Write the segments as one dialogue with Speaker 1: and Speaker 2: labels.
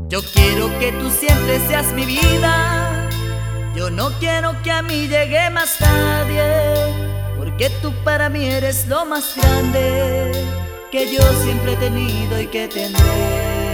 Speaker 1: Yo quiero que tú siempre seas mi vida. Yo no quiero que a mí llegue más nadie, porque tú para mí eres lo más grande que yo siempre he tenido y que tendré.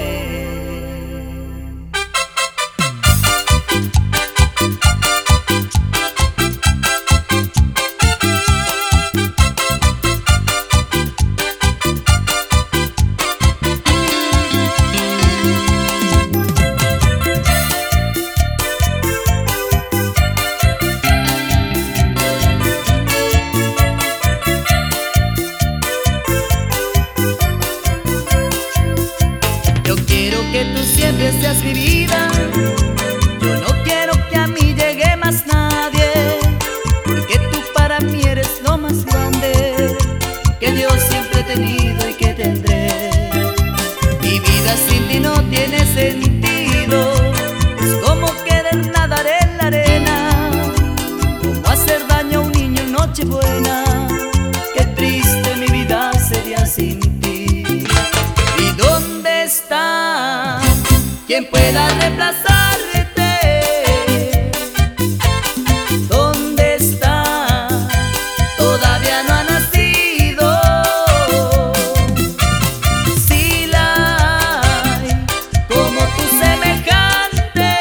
Speaker 1: Que tú siempre seas mi vida. Yo no quiero que a mí llegue más nadie, porque tú para mí eres lo más grande que yo siempre he tenido y que tendré. Mi vida sin ti no tiene sentido. Es como querer nadar en la arena, como hacer daño a un niño en Nochebuena. Qué triste mi vida sería sin ti. ¿Y dónde está quien pueda reemplazarte? ¿Dónde está? Todavía no ha nacido. Si la hay como tu semejante,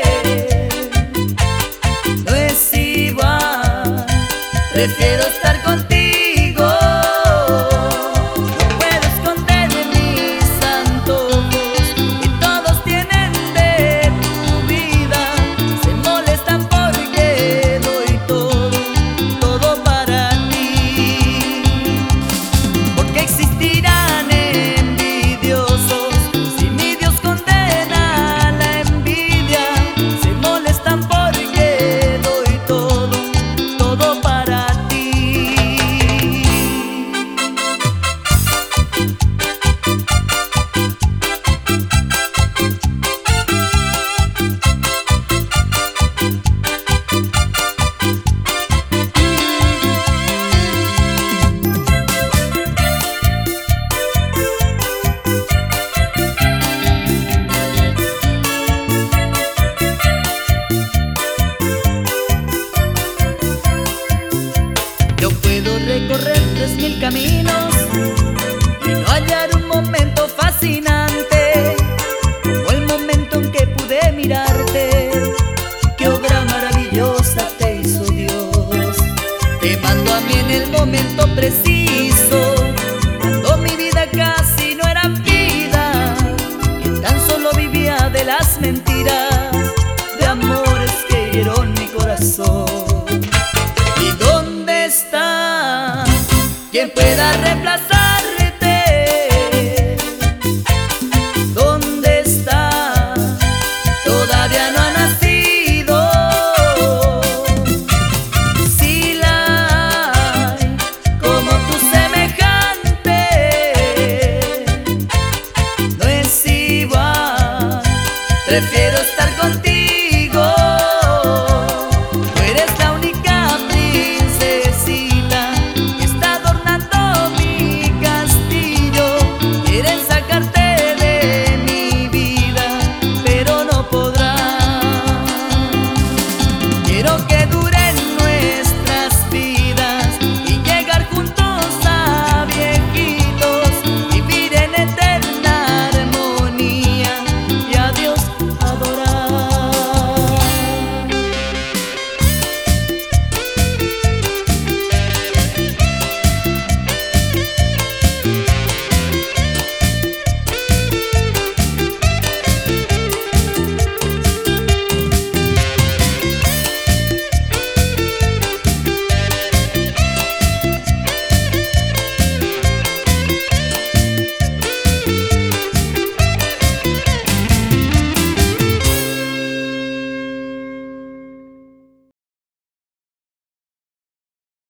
Speaker 1: no es igual. Prefiero estar contigo. Yo puedo recorrer 3000 caminos y no hallar un momento fascinante como el momento en que pude mirarte. Qué obra maravillosa te hizo Dios. Te mandó a mí en el momento preciso, cuando mi vida casi no era vida, que tan solo vivía de las mentiras, de amores que hirieron mi corazón. ¿Y dónde está quien pueda reemplazarte? ¿Dónde está? Todavía no ha nacido. Si la hay como tu semejante, no es igual. Prefiero